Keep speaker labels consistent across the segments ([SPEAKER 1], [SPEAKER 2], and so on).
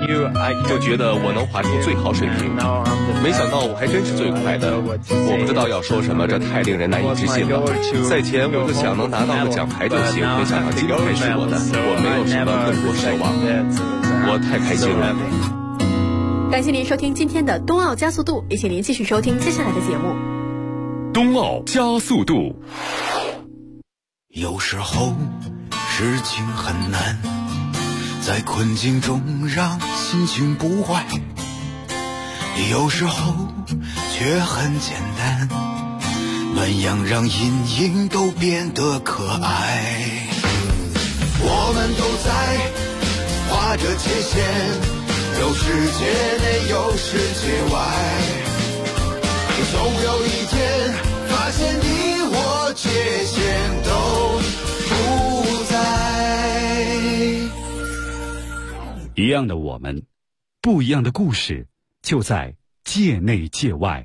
[SPEAKER 1] 就觉得我能滑出最好水平，没想到我还真是最快的。我不知道要说什么，这太令人难以置信了。赛前我就想能拿到个奖牌就行，没想到今天还是我的，我没有什么更多奢望，我太开心了。
[SPEAKER 2] 感谢您收听今天的冬奥加速度，也请您继续收听接下来的节目。
[SPEAKER 3] 冬奥加速度。
[SPEAKER 4] 有时候事情很难，在困境中让心情不坏，有时候却很简单，暖阳让阴影都变得可爱。我们都在划着界限，有世界内有世界外，总有一天发现你我界限都不在。
[SPEAKER 3] 一样的我们，不一样的故事，就在界内界外。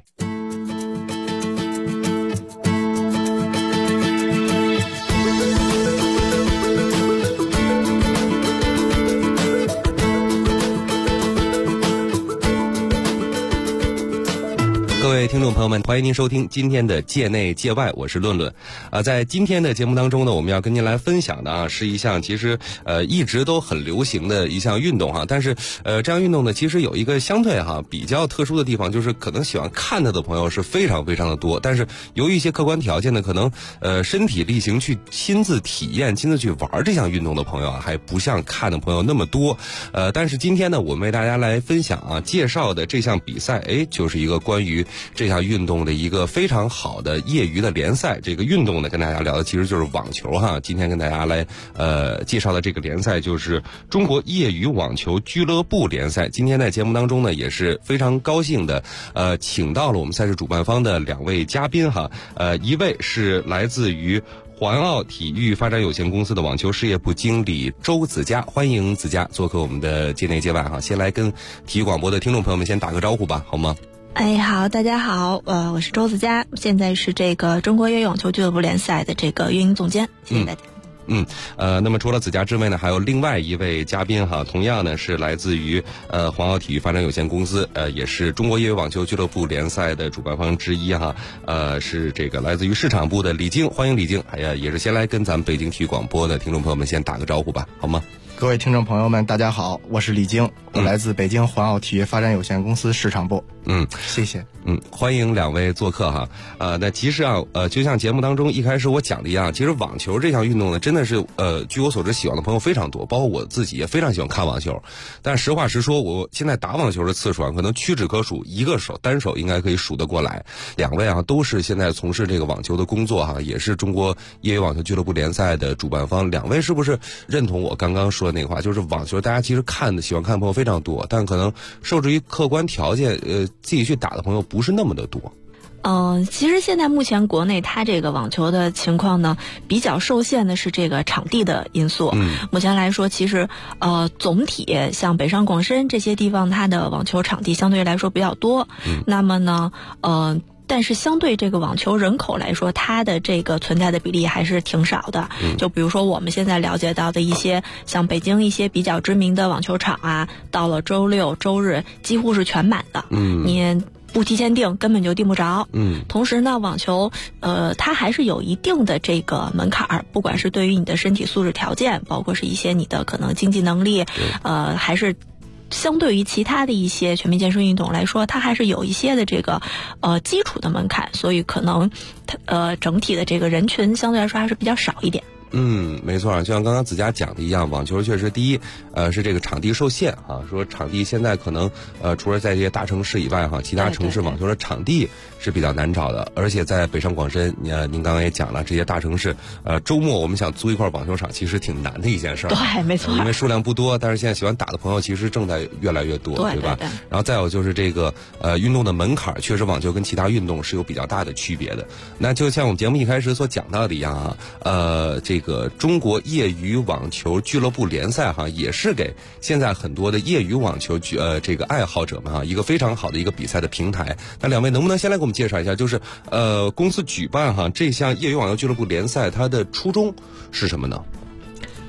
[SPEAKER 5] 各位听众朋友们，欢迎您收听今天的界内界外，我是论论。在今天的节目当中呢，我们要跟您来分享的是一项其实一直都很流行的一项运动但是这样运动呢，其实有一个相对比较特殊的地方，就是可能喜欢看它的朋友是非常非常的多，但是由于一些客观条件呢，可能身体力行去亲自体验、亲自去玩这项运动的朋友还不像看的朋友那么多。但是今天呢，我们为大家来分享介绍的这项比赛，就是一个关于这项运动的一个非常好的业余的联赛。这个运动呢，跟大家聊的其实就是网球今天跟大家来介绍的这个联赛就是中国业余网球俱乐部联赛。今天在节目当中呢，也是非常高兴的请到了我们赛事主办方的两位嘉宾一位是来自于环奥体育发展有限公司的网球事业部经理周子佳，欢迎子佳做客我们的界内界外先来跟体育广播的听众朋友们先打个招呼吧，好吗？
[SPEAKER 6] 好，大家好，我是周子佳，现在是这个中国业余网球俱乐部联赛的这个运营总监，谢谢大家。
[SPEAKER 5] 那么除了子佳之外呢，还有另外一位嘉宾同样呢是来自于环奥体育发展有限公司，也是中国业余网球俱乐部联赛的主办方之一是这个来自于市场部的李晶，欢迎李晶。也是先来跟咱们北京体育广播的听众朋友们先打个招呼吧，好吗？
[SPEAKER 7] 各位听众朋友们，大家好，我是李晶，我来自北京环奥体育发展有限公司市场部。谢谢。
[SPEAKER 5] 欢迎两位做客那其实就像节目当中一开始我讲的一样，其实网球这项运动呢，真的是据我所知喜欢的朋友非常多，包括我自己也非常喜欢看网球。但实话实说，我现在打网球的次数可能屈指可数，一个手单手应该可以数得过来。两位都是现在从事这个网球的工作也是中国业余网球俱乐部联赛的主办方。两位是不是认同我刚刚说的那个话，就是网球大家其实喜欢看的朋友非常多，但可能受制于客观条件自己去打的朋友不是那么的多。
[SPEAKER 6] 其实现在目前国内它这个网球的情况呢，比较受限的是这个场地的因素。目前来说，其实总体像北上广深这些地方，它的网球场地相对来说比较多。那么呢，但是相对这个网球人口来说，它的这个存在的比例还是挺少的。就比如说我们现在了解到的一些，像北京一些比较知名的网球场到了周六周日几乎是全满的。你不提前订根本就订不着。同时呢，网球它还是有一定的这个门槛，不管是对于你的身体素质条件，包括是一些你的可能经济能力，还是相对于其他的一些全民健身运动来说，它还是有一些的这个基础的门槛，所以可能整体的这个人群相对来说还是比较少一点。
[SPEAKER 5] 没错，就像刚刚子佳讲的一样，网球确实第一是这个场地受限说场地现在可能除了在这些大城市以外其他城市网球的场地是比较难找的，而且在北上广深您刚刚也讲了，这些大城市周末我们想租一块网球场其实挺难的一件事。
[SPEAKER 6] 对，没错，
[SPEAKER 5] 因为数量不多，但是现在喜欢打的朋友其实正在越来越多，对吧？
[SPEAKER 6] 对。
[SPEAKER 5] 然后再有就是这个运动的门槛，确实网球跟其他运动是有比较大的区别的。那就像我们节目一开始所讲到的一样这个中国业余网球俱乐部联赛也是给现在很多的业余网球这个爱好者们一个非常好的一个比赛的平台。那两位能不能先来给我们介绍一下，就是公司举办这项业余网球俱乐部联赛它的初衷是什么呢？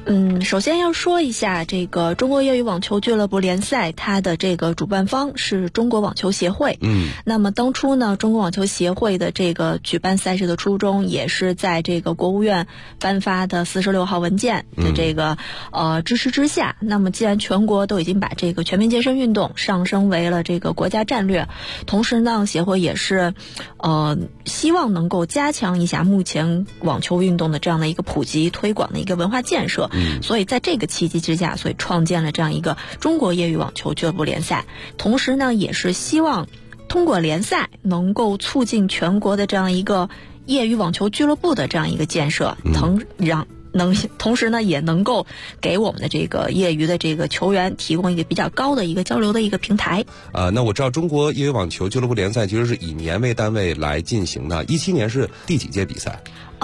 [SPEAKER 6] 首先要说一下这个中国业余网球俱乐部联赛，它的这个主办方是中国网球协会。那么当初呢，中国网球协会的这个举办赛事的初衷，也是在这个国务院颁发的46号文件的这个支持之下。那么既然全国都已经把这个全民健身运动上升为了这个国家战略，同时呢，协会也是希望能够加强一下目前网球运动的这样的一个普及推广的一个文化建设。所以在这个契机之下，所以创建了这样一个中国业余网球俱乐部联赛，同时呢，也是希望通过联赛能够促进全国的这样一个业余网球俱乐部的这样一个建设，同时呢，也能够给我们的这个业余的这个球员提供一个比较高的一个交流的一个平台。
[SPEAKER 5] 那我知道中国业余网球俱乐部联赛其实是以年为单位来进行的。17年是第几届比赛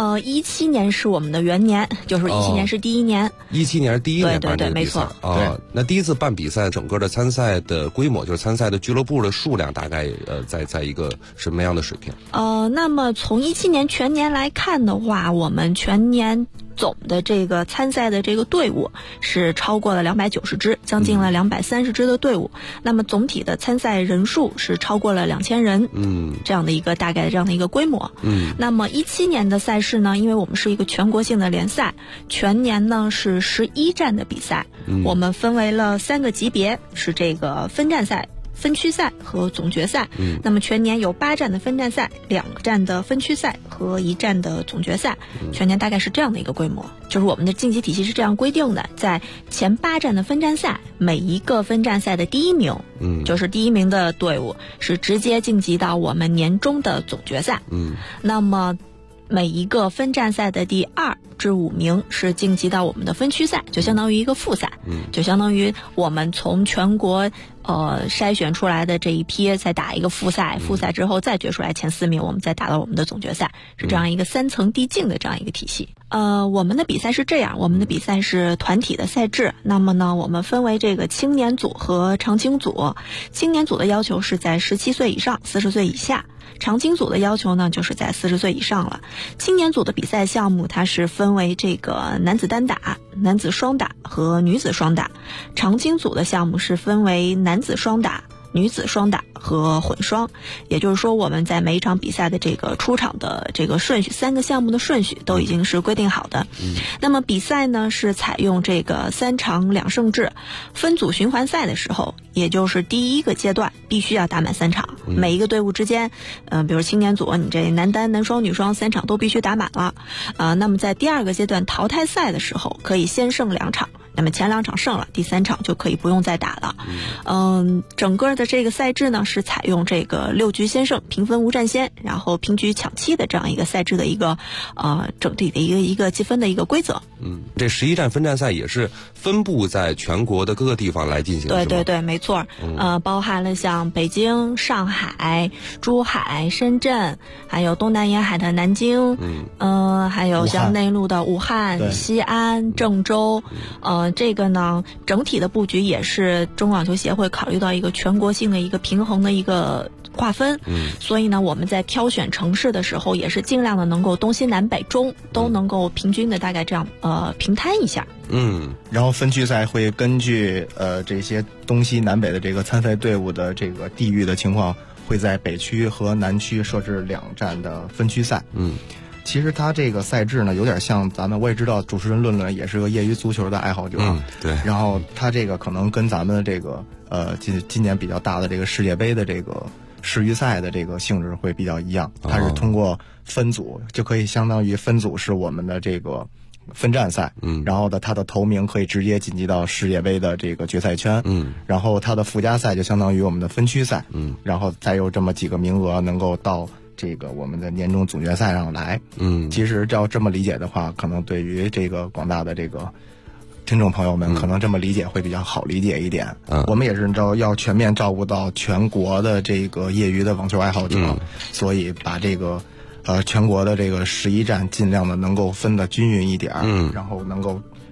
[SPEAKER 6] ？17年是我们的元年，就是17年是第一年。
[SPEAKER 5] 17年是第一年办这个比赛。
[SPEAKER 6] 对，没错。
[SPEAKER 5] 那第一次办比赛，整个的参赛的规模，就是参赛的俱乐部的数量，大概在一个什么样的水平？
[SPEAKER 6] 那么从17年全年来看的话，我们全年总的这个参赛的这个队伍是超过了290支，将近了230支的队伍。那么总体的参赛人数是超过了2000人，这样的一个大概的这样的一个规模。那么17年的赛事呢，因为我们是一个全国性的联赛，全年呢是11站的比赛，我们分为了3个级别，是这个分站赛、分区赛和总决赛。那么全年有8站的分站赛、2站的分区赛和1站的总决赛，全年大概是这样的一个规模。就是我们的竞技体系是这样规定的，在前8站的分站赛，每一个分站赛的第1名，就是第1名的队伍是直接晋级到我们年终的总决赛。那么每一个分站赛的第2至5名是晋级到我们的分区赛，就相当于一个复赛，就相当于我们从全国筛选出来的这一批再打一个复赛，复赛之后再决出来前4名，我们再打到我们的总决赛，是这样一个3层递进的这样一个体系。我们的比赛是这样，我们的比赛是团体的赛制。那么呢，我们分为这个青年组和常青组。青年组的要求是在17岁以上，40岁以下。常青组的要求呢，就是在40岁以上了。青年组的比赛项目，它是分为这个男子单打、男子双打和女子双打。常青组的项目是分为男子双打、女子双打和混双，也就是说我们在每一场比赛的这个出场的这个顺序，3个项目的顺序都已经是规定好的。那么比赛呢是采用这个3场2胜制。分组循环赛的时候，也就是第1个阶段必须要打满3场，每一个队伍之间比如青年组你这男单、男双、女双3场都必须打满了。那么在第2个阶段淘汰赛的时候，可以先胜2场，那么前2场胜了，第3场就可以不用再打了。整个的这个赛制呢是采用这个6局先胜、平分无战先，然后平局抢七的这样一个赛制的一个整体的一个积分的一个规则。
[SPEAKER 5] 这11站分站赛也是分布在全国的各个地方来进行。
[SPEAKER 6] 对，没错。包含了像北京、上海、珠海、深圳，还有东南沿海的南京，还有像内陆的武汉、西安、郑州。这个呢，整体的布局也是中国网球协会考虑到一个全国性的一个平衡的一个划分。所以呢，我们在挑选城市的时候，也是尽量的能够东西南北中都能够平均的大概这样平摊一下。
[SPEAKER 7] 然后分区赛会根据这些东西南北的这个参赛队伍的这个地域的情况，会在北区和南区设置2站的分区赛。其实它这个赛制呢，有点像我也知道主持人论论也是个业余足球的爱好者。
[SPEAKER 5] 对。
[SPEAKER 7] 然后它这个可能跟咱们的这个今年比较大的这个世界杯的这个世预赛的这个性质会比较一样，它是通过分组，就可以相当于分组是我们的这个分站赛，然后呢，他的头名可以直接晋级到世界杯的这个决赛圈，然后他的附加赛就相当于我们的分区赛，然后再有这么几个名额能够到这个我们的年终总决赛上来。其实要这么理解的话，可能对于这个广大的这个听众朋友们，可能这么理解会比较好理解一点。我们也是要全面照顾到全国的这个业余的网球爱好者，所以把这个全国的这个11站尽量的能够分得均匀一点，然后能够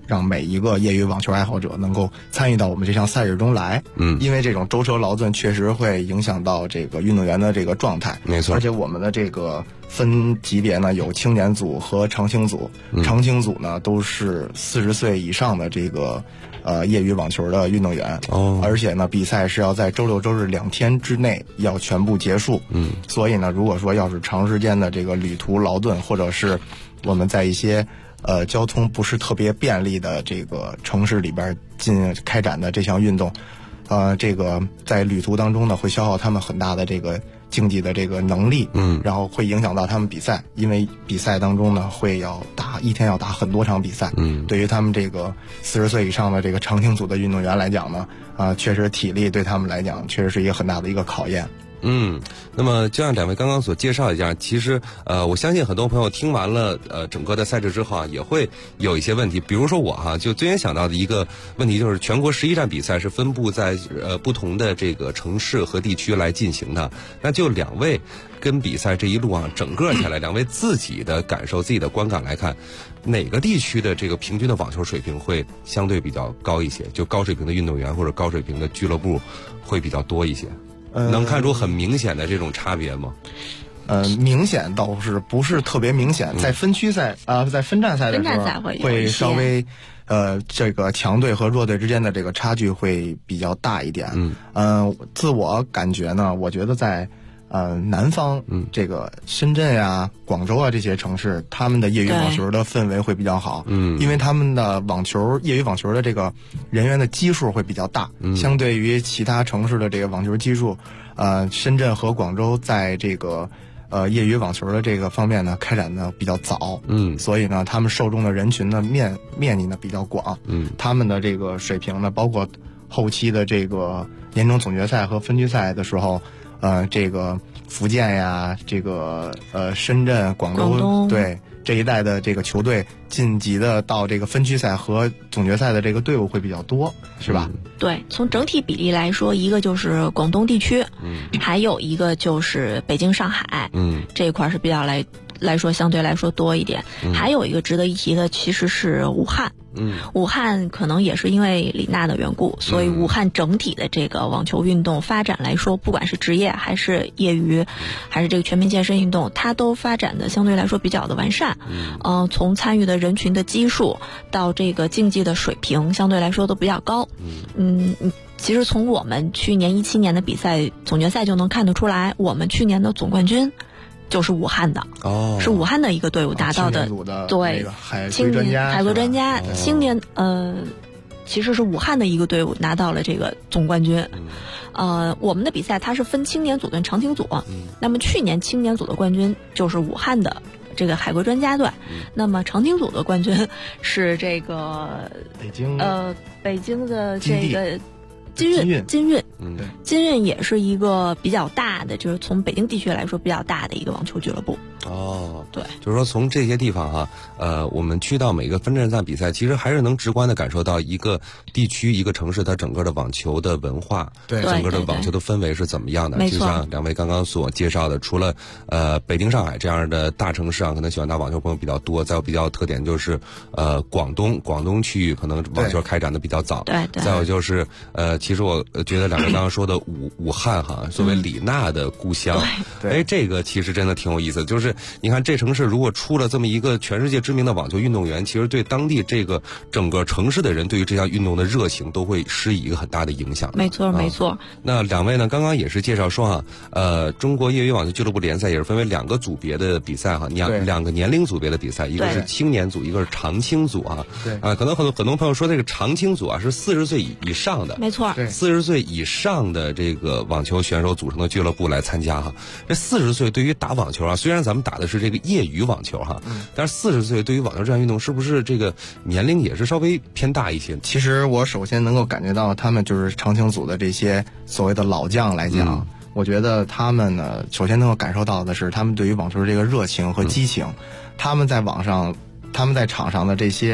[SPEAKER 7] 让每一个业余网球爱好者能够参与到我们这项赛事中来。因为这种舟车劳顿确实会影响到这个运动员的这个状态。
[SPEAKER 5] 没错。
[SPEAKER 7] 而且我们的这个分级别呢，有青年组和常青组。常青组呢都是40岁以上的这个业余网球的运动员。而且呢，比赛是要在周六周日2天之内要全部结束。所以呢，如果说要是长时间的这个旅途劳顿，或者是我们在一些交通不是特别便利的这个城市里边开展的这项运动，这个在旅途当中呢，会消耗他们很大的这个竞技的这个能力。然后会影响到他们比赛，因为比赛当中呢一天要打很多场比赛。对于他们这个40岁以上的这个常青组的运动员来讲呢，确实体力对他们来讲确实是一个很大的一个考验。
[SPEAKER 5] 那么就像两位刚刚所介绍一样，其实我相信很多朋友听完了整个的赛制之后也会有一些问题。比如说我就最先想到的一个问题就是，全国11站比赛是分布在不同的这个城市和地区来进行的。那就两位跟比赛这一路整个下来，两位自己的感受、自己的观感来看，哪个地区的这个平均的网球水平会相对比较高一些？就高水平的运动员或者高水平的俱乐部会比较多一些？能看出很明显的这种差别吗？
[SPEAKER 7] 明显倒是不是特别明显。在分区赛在分站赛的时候会稍微这个强队和弱队之间的这个差距会比较大一点。自我感觉呢，我觉得在南方，这个深圳呀、广州啊这些城市，他们的业余网球的氛围会比较好。因为他们的业余网球的这个人员的基数会比较大，相对于其他城市的这个网球基数，深圳和广州在这个业余网球的这个方面呢开展的比较早。所以呢，他们受众的人群的面积呢比较广。他们的这个水平呢，包括后期的这个年终总决赛和分区赛的时候。这个福建呀，这个深圳、广州对这一带的这个球队晋级的到这个分区赛和总决赛的这个队伍会比较多，是吧？
[SPEAKER 6] 对，从整体比例来说，一个就是广东地区，还有一个就是北京、上海，这一块是比较来说相对来说多一点。还有一个值得一提的，其实是武汉。武汉可能也是因为李娜的缘故，所以武汉整体的这个网球运动发展来说，不管是职业还是业余，还是这个全民健身运动，它都发展的相对来说比较的完善。从参与的人群的基数到这个竞技的水平，相对来说都比较高。其实从我们去年17年的比赛总决赛就能看得出来，我们去年的总冠军就是武汉的。是武汉的一个队伍达到的。对，
[SPEAKER 7] 青年
[SPEAKER 6] 海归专家青年其实是武汉的一个队伍拿到了这个总冠军。我们的比赛它是分青年组跟常青组。那么去年青年组的冠军就是武汉的这个海归专家队。那么常青组的冠军是这个北京的这个金运也是一个比较大的，就是从北京地区来说比较大的一个网球俱乐部。对，
[SPEAKER 5] 就是说从这些地方我们去到每个分站赛比赛，其实还是能直观的感受到一个地区、一个城市它整个的网球的文化，整个的网球的氛围是怎么样的。就像两位刚刚所介绍的，除了北京、上海这样的大城市可能喜欢打网球朋友比较多，再有比较特点就是广东区域可能网球开展的比较早。
[SPEAKER 6] 对，
[SPEAKER 5] 再有就是其实我觉得两位刚刚说的武汉作为李娜的故乡，这个其实真的挺有意思。就是你看这城市如果出了这么一个全世界知名的网球运动员，其实对当地这个整个城市的人对于这项运动的热情都会施以一个很大的影响。
[SPEAKER 6] 没错。
[SPEAKER 5] 那两位呢刚刚也是介绍说中国业余网球俱乐部联赛也是分为2个组别的比赛2个年龄组别的比赛，一个是青年组，一个是常青组可能很多朋友说这个常青组是40岁以上的。
[SPEAKER 6] 没错
[SPEAKER 5] ，40岁以上的这个网球选手组成的俱乐部来参加这40岁对于打网球虽然咱们打的是这个业余网球但是40岁对于网球这项运动是不是这个年龄也是稍微偏大一些？
[SPEAKER 7] 其实我首先能够感觉到他们就是常青组的这些所谓的老将来讲，我觉得他们呢首先能够感受到的是他们对于网球这个热情和激情。他们在场上的这些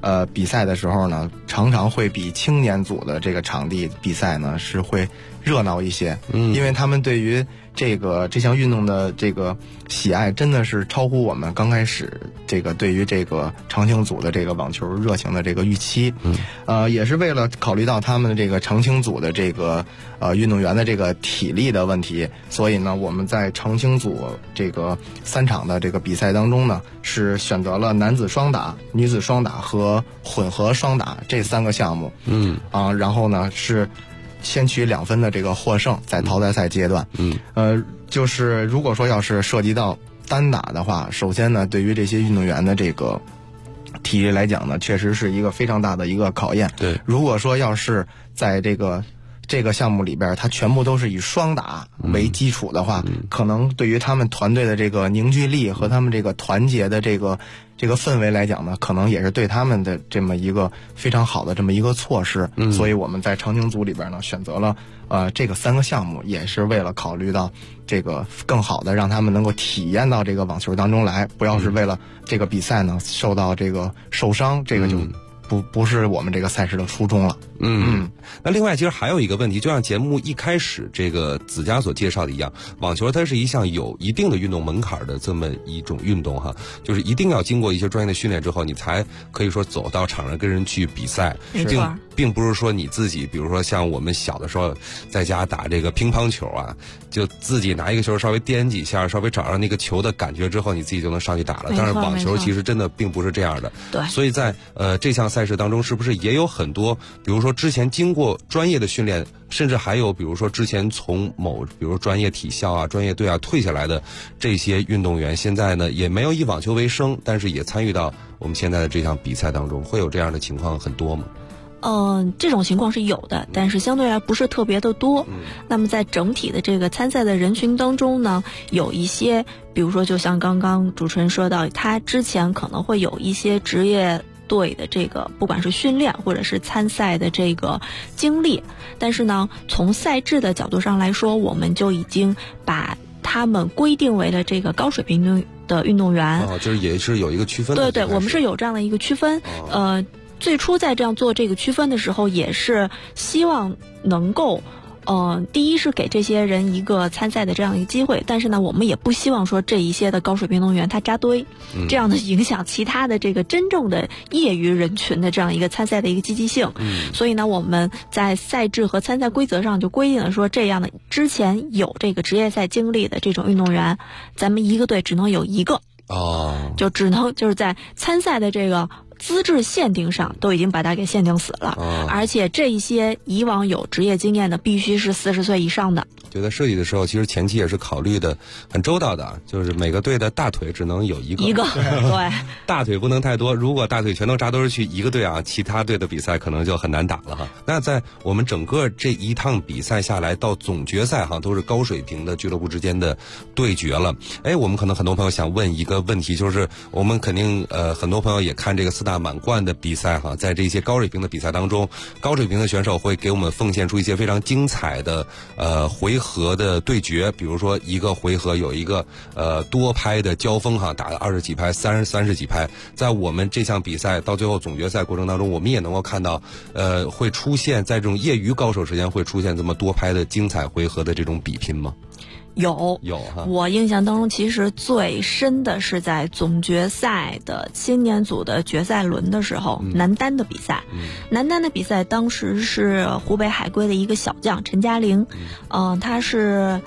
[SPEAKER 7] 比赛的时候呢，常常会比青年组的这个场地比赛呢是会热闹一些，因为他们对于这项运动的这个喜爱真的是超乎我们刚开始这个对于这个长青组的这个网球热情的这个预期。也是为了考虑到他们的这个长青组的这个运动员的这个体力的问题，所以呢我们在长青组这个3场的这个比赛当中呢，是选择了男子双打、女子双打和混合双打这3个项目。然后呢是先取2分的这个获胜，在淘汰赛阶段。就是如果说要是涉及到单打的话，首先呢，对于这些运动员的这个体力来讲呢，确实是一个非常大的一个考验。
[SPEAKER 5] 对，
[SPEAKER 7] 如果说要是在这个项目里边，它全部都是以双打为基础的话，可能对于他们团队的这个凝聚力和他们这个团结的这个氛围来讲呢，可能也是对他们的这么一个非常好的这么一个措施。所以我们在长青组里边呢，选择了这个3个项目，也是为了考虑到这个更好的让他们能够体验到这个网球当中来，不要是为了这个比赛呢受到这个受伤，这个就不是我们这个赛事的初衷了。
[SPEAKER 5] 那另外其实还有一个问题，就像节目一开始这个子佳所介绍的一样，网球它是一项有一定的运动门槛的这么一种运动哈，就是一定要经过一些专业的训练之后，你才可以说走到场上跟人去比赛。并不是说你自己比如说像我们小的时候在家打这个乒乓球啊，就自己拿一个球稍微颠几下，稍微找上那个球的感觉之后，你自己就能上去打了。但是网球其实真的并不是这样的。
[SPEAKER 6] 对，
[SPEAKER 5] 所以在这项赛事当中，是不是也有很多比如说之前经过专业的训练，甚至还有比如说之前从比如专业体校啊、专业队啊退下来的这些运动员，现在呢也没有以网球为生，但是也参与到我们现在的这项比赛当中，会有这样的情况很多吗？
[SPEAKER 6] 这种情况是有的，但是相对来不是特别的多。那么在整体的这个参赛的人群当中呢，有一些，比如说就像刚刚主持人说到，他之前可能会有一些职业队的这个不管是训练或者是参赛的这个经历，但是呢，从赛制的角度上来说，我们就已经把他们规定为了这个高水平的运动员。
[SPEAKER 5] 就是也是有一个区分的。
[SPEAKER 6] 对，我们是有这样的一个区分。最初在这样做这个区分的时候，也是希望能够第一是给这些人一个参赛的这样一个机会，但是呢，我们也不希望说这一些的高水平运动员他扎堆，这样的影响其他的这个真正的业余人群的这样一个参赛的一个积极性。所以呢，我们在赛制和参赛规则上就规定了说，这样的之前有这个职业赛经历的这种运动员，咱们一个队只能有1个。就只能就是在参赛的这个资质限定上都已经把它给限定死了。而且这一些以往有职业经验的必须是40岁以上的。
[SPEAKER 5] 就在设计的时候，其实前期也是考虑的很周到的，就是每个队的大腿只能有一个，
[SPEAKER 6] 对，
[SPEAKER 5] 大腿不能太多。如果大腿全都扎堆去一个队啊，其他队的比赛可能就很难打了哈。那在我们整个这一趟比赛下来，到总决赛哈，都是高水平的俱乐部之间的对决了。我们可能很多朋友想问一个问题，就是我们肯定很多朋友也看这个4大满贯的比赛哈，在这些高水平的比赛当中，高水平的选手会给我们奉献出一些非常精彩的回合的对决，比如说一个回合有一个多拍的交锋哈，打了20几拍、30几拍。在我们这项比赛到最后总决赛过程当中，我们也能够看到会出现在这种业余高手之间会出现这么多拍的精彩回合的这种比拼吗？
[SPEAKER 6] 有
[SPEAKER 5] 哈，
[SPEAKER 6] 我印象当中其实最深的是在总决赛的青年组的决赛轮的时候，男单的比赛。男单的比赛当时是湖北海归的一个小将陈嘉玲，他是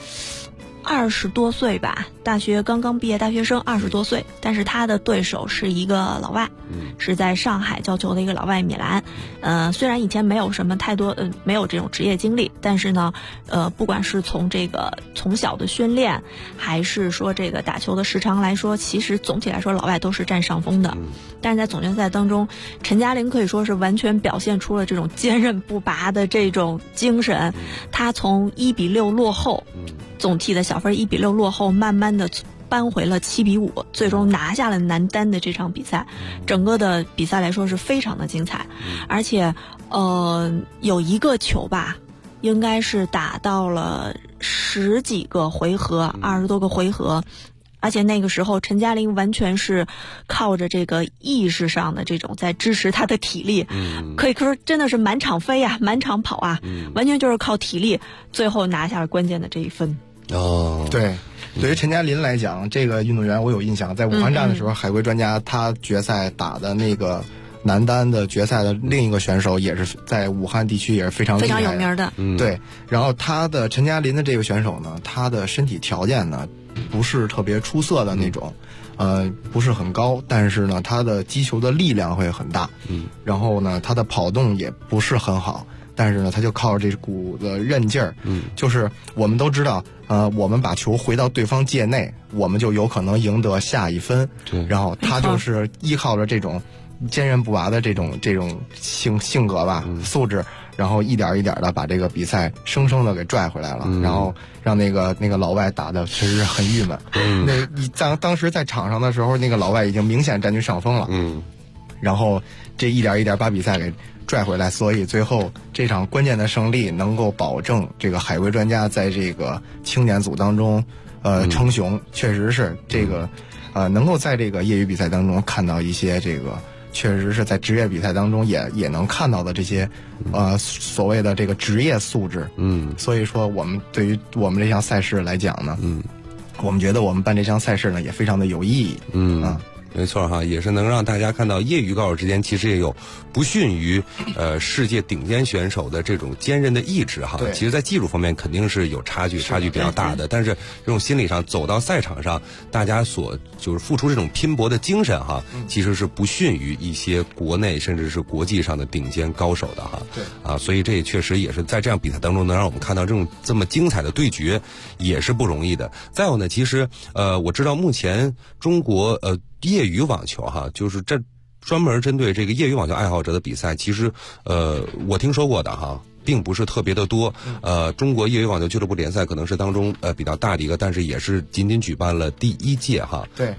[SPEAKER 6] 20多岁吧，大学刚刚毕业大学生，20多岁，但是他的对手是一个老外，是在上海教球的一个老外米兰。虽然以前没有什么太多没有这种职业经历，但是呢不管是从这个从小的训练，还是说这个打球的时长来说，其实总体来说老外都是占上风的。但是在总决赛当中，陈嘉玲可以说是完全表现出了这种坚韧不拔的这种精神。他从1-6落后，总体的小分1-6落后，慢慢的扳回了7-5，最终拿下了男单的这场比赛。整个的比赛来说是非常的精彩，而且有一个球吧，应该是打到了10几个回合，20多个回合， 而且那个时候陈嘉玲完全是靠着这个意识上的这种在支持她的体力，可以说真的是满场飞啊，满场跑啊，完全就是靠体力，最后拿下了关键的这一分。
[SPEAKER 7] 对，对于陈嘉玲来讲，这个运动员我有印象，在武汉站的时候，海归专家他决赛打的那个男单的决赛的另一个选手，也是在武汉地区也是非常厉害的，
[SPEAKER 6] 非常有名的。
[SPEAKER 7] 对，然后陈嘉玲的这个选手呢，他的身体条件呢不是特别出色的那种，不是很高，但是呢，他的击球的力量会很大，然后呢，他的跑动也不是很好，但是呢，他就靠这股的韧劲儿，就是我们都知道，我们把球回到对方界内，我们就有可能赢得下一分，然后他就是依靠着这种坚韧不拔的这种性格吧，素质，然后一点一点的把这个比赛生生的给拽回来了，然后让那个老外打的其实是很郁闷。当时在场上的时候，那个老外已经明显占据上风了，然后这一点一点把比赛给拽回来，所以最后这场关键的胜利能够保证这个海归专家在这个青年组当中称雄，确实是这个能够在这个业余比赛当中看到一些这个确实是在职业比赛当中也能看到的这些所谓的这个职业素质。所以说我们对于我们这项赛事来讲呢，我们觉得我们办这项赛事呢也非常的有意义。
[SPEAKER 5] 没错哈，也是能让大家看到业余高手之间其实也有不逊于世界顶尖选手的这种坚韧的意志哈。其实在技术方面肯定是有差距比较大的，但是这种心理上走到赛场上，大家就是付出这种拼搏的精神哈，其实是不逊于一些国内甚至是国际上的顶尖高手的哈。所以这也确实也是在这样比赛当中能让我们看到这么精彩的对决，也是不容易的。再有呢，其实我知道目前中国业余网球哈，就是这专门针对这个业余网球爱好者的比赛，其实我听说过的哈，并不是特别的多。中国业余网球俱乐部联赛可能是当中比较大的一个，但是也是仅仅举办了第一届哈。
[SPEAKER 6] 对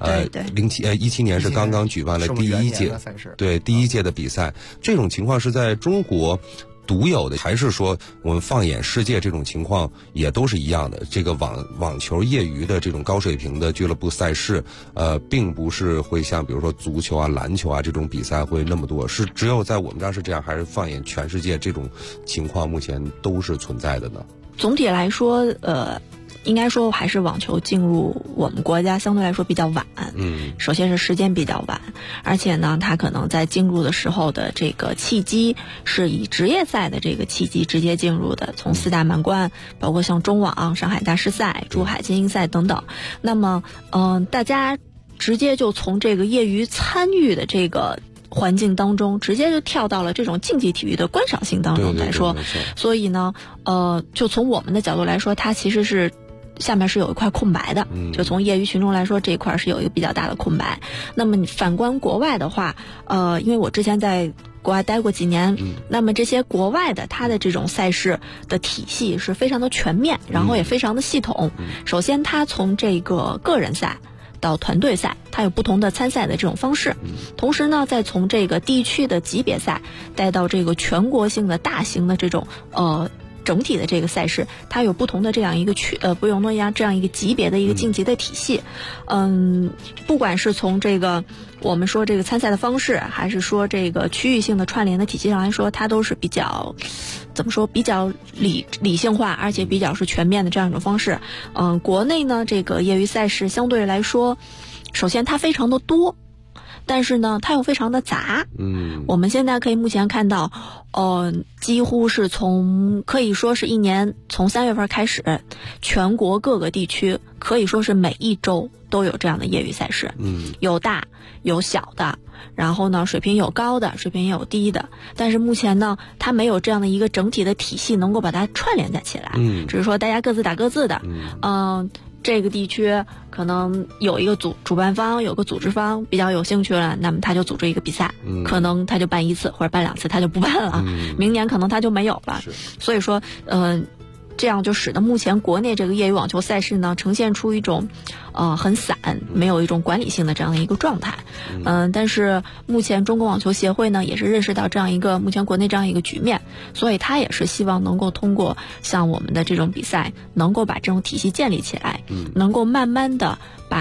[SPEAKER 5] ，17年是刚刚举办了第一届，对，第一届的比赛。这种情况是在中国独有的，还是说我们放眼世界这种情况也都是一样的？这个网球业余的这种高水平的俱乐部赛事，并不是会像比如说足球啊、篮球啊这种比赛会那么多，是只有在我们这儿是这样，还是放眼全世界这种情况目前都是存在的呢？
[SPEAKER 6] 总体来说，应该说还是网球进入我们国家相对来说比较晚。首先是时间比较晚，而且呢，它可能在进入的时候的这个契机是以职业赛的这个契机直接进入的，从四大满贯，包括像中网、上海大师赛、珠海精英赛等等。那么，大家直接就从这个业余参与的这个环境当中，直接就跳到了这种竞技体育的观赏性当中来说。所以呢，就从我们的角度来说，它其实是下面是有一块空白的，就从业余群众来说，这一块是有一个比较大的空白。那么你反观国外的话，因为我之前在国外待过几年，那么这些国外的它的这种赛事的体系是非常的全面，然后也非常的系统。首先它从这个个人赛到团队赛，它有不同的参赛的这种方式，同时呢再从这个地区的级别赛带到这个全国性的大型的这种整体的这个赛事，它有不同的这样一个不同的这样一个级别的一个晋级的体系。不管是从这个我们说这个参赛的方式，还是说这个区域性的串联的体系上来说，它都是比较怎么说，比较理性化，而且比较是全面的这样一种方式。国内呢这个业余赛事相对来说，首先它非常的多，但是呢它又非常的杂。我们现在可以目前看到几乎是可以说是一年从3月份开始，全国各个地区可以说是每一周都有这样的业余赛事。有大有小的，然后呢水平有高的，水平也有低的，但是目前呢它没有这样的一个整体的体系能够把它串联在起来。只是说大家各自打各自的。这个地区可能有一个主办方，有个组织方比较有兴趣了，那么他就组织一个比赛，可能他就办1次或者办2次，他就不办了。明年可能他就没有了。所以说这样就使得目前国内这个业余网球赛事呢呈现出一种很散，没有一种管理性的这样的一个状态。但是目前中国网球协会呢也是认识到这样一个目前国内这样一个局面，所以他也是希望能够通过像我们的这种比赛，能够把这种体系建立起来，能够慢慢的把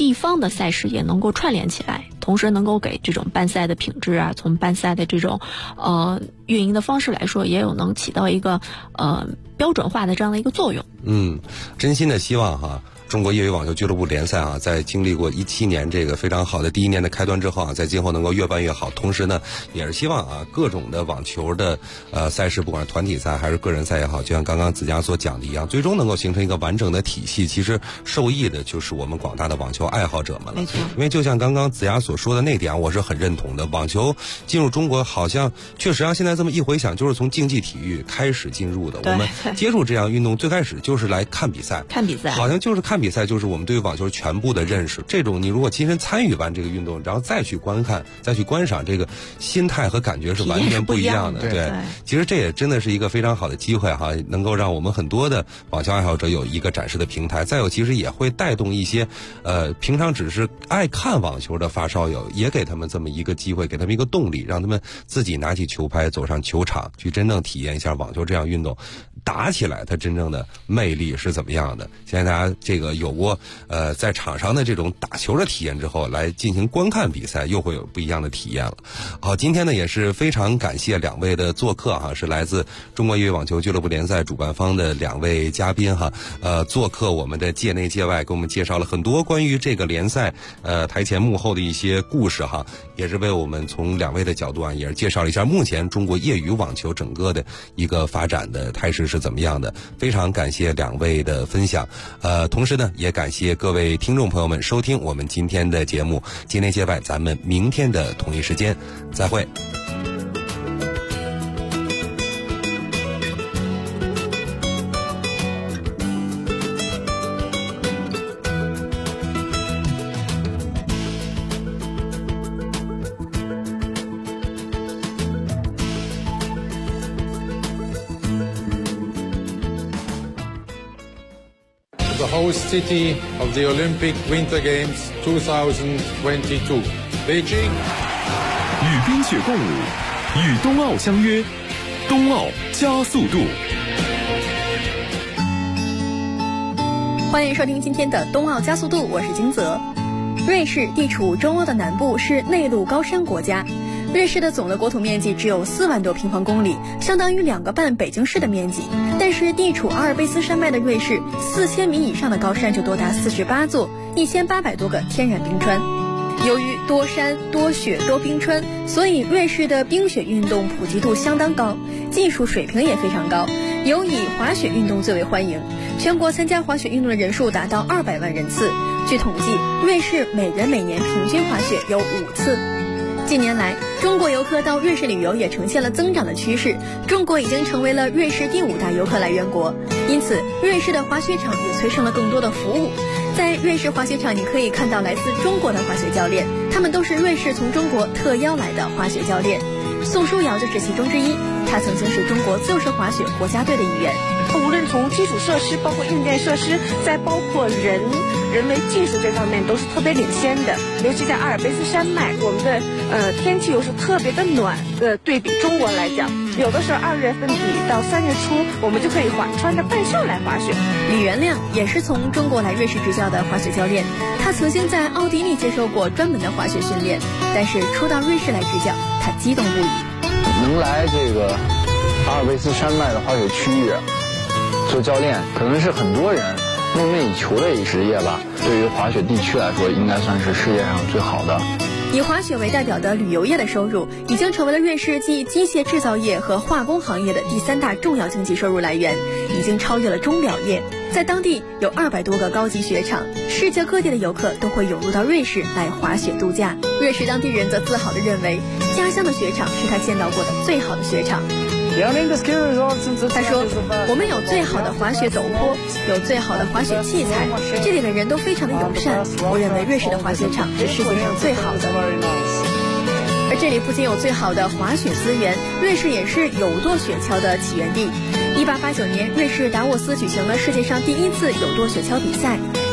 [SPEAKER 6] 地方的赛事也能够串联起来，同时能够给这种办赛的品质啊，从办赛的这种运营的方式来说，也有能起到一个标准化的这样的一个作用。
[SPEAKER 5] 真心的希望哈。中国业余网球俱乐部联赛啊，在经历过17年这个非常好的第一年的开端之后啊，在今后能够越办越好。同时呢，也是希望啊，各种的网球的赛事，不管是团体赛还是个人赛也好，就像刚刚子佳所讲的一样，最终能够形成一个完整的体系。其实受益的就是我们广大的网球爱好者们了。
[SPEAKER 6] 没错，
[SPEAKER 5] 因为就像刚刚子佳所说的那点，我是很认同的。网球进入中国，好像确实现在这么一回想，就是从竞技体育开始进入的。我们接触这样运动，最开始就是来看比赛，好像就是看比赛就是我们对于网球全部的认识。这种你如果亲身参与完这个运动，然后再去观看、再去观赏，这个心态和感觉是完全不一样的。对，其实这也真的是一个非常好的机会哈，能够让我们很多的网球爱好者有一个展示的平台。再有，其实也会带动一些平常只是爱看网球的发烧友，也给他们这么一个机会，给他们一个动力，让他们自己拿起球拍走上球场，去真正体验一下网球这样运动。打起来它真正的魅力是怎么样的？现在大家这个有过在场上的这种打球的体验之后，来进行观看比赛，又会有不一样的体验了。好，今天呢也是非常感谢两位的做客哈，是来自中国业余网球俱乐部联赛主办方的两位嘉宾哈，做客我们的界内界外，给我们介绍了很多关于这个联赛台前幕后的一些故事哈，也是为我们从两位的角度啊，也是介绍了一下目前中国业余网球整个的一个发展的态势是怎么样的。非常感谢两位的分享，同时呢也感谢各位听众朋友们收听我们今天的节目，界内界外，咱们明天的同一时间再会。
[SPEAKER 8] The host city of the Olympic Winter Games 2022, Beijing.
[SPEAKER 9] 与冰雪共舞，与冬奥相约，冬奥加速度。
[SPEAKER 2] 欢迎收听今天的冬奥加速度，我是金泽。瑞士地处中欧的南部，是内陆高山国家。瑞士的总的国土面积只有4万多平方公里，相当于2个半北京市的面积。但是地处阿尔卑斯山脉的瑞士，4000米以上的高山就多达48座，1800多个天然冰川。由于多山多雪多冰川，所以瑞士的冰雪运动普及度相当高，技术水平也非常高，尤以滑雪运动最为欢迎。全国参加滑雪运动的人数达到200万人次。据统计，瑞士每人每年平均滑雪有5次。近年来，中国游客到瑞士旅游也呈现了增长的趋势，中国已经成为了瑞士第5大游客来源国。因此，瑞士的滑雪场也催生了更多的服务。在瑞士滑雪场，你可以看到来自中国的滑雪教练，他们都是瑞士从中国特邀来的滑雪教练。宋书瑶就是其中之一，他曾经是中国自由式滑雪国家队的一员。
[SPEAKER 10] 无论从基础设施，包括硬件设施，再包括人为技术这方面都是特别领先的。尤其在阿尔卑斯山脉，我们的天气又是特别的暖，对比中国来讲，有的时候2月份底到3月初，我们就可以穿着半袖来滑雪。
[SPEAKER 2] 李元亮也是从中国来瑞士执教的滑雪教练，他曾经在奥地利接受过专门的滑雪训练，但是初到瑞士来执教，他激动不已。
[SPEAKER 11] 能来这个阿尔卑斯山脉的滑雪区域做教练，可能是很多人梦寐以求的一职业吧。对于滑雪地区来说，应该算是世界上最好的。
[SPEAKER 2] 以滑雪为代表的旅游业的收入，已经成为了瑞士继机械制造业和化工行业的第3大重要经济收入来源，已经超越了钟表业。在当地有200多个高级雪场，世界各地的游客都会涌入到瑞士来滑雪度假。瑞士当地人则自豪地认为，家乡的雪场是他见到过的最好的雪场。他说，我们有最好的滑雪陡坡，有最好的滑雪器材，这里的人都非常的友善。我认为瑞士的滑雪场是世界上最好的。而这里不仅有最好的滑雪资源，瑞士也是有舵雪橇的起源地。1889年，瑞士达沃斯举行了世界上第1次有舵雪橇比赛。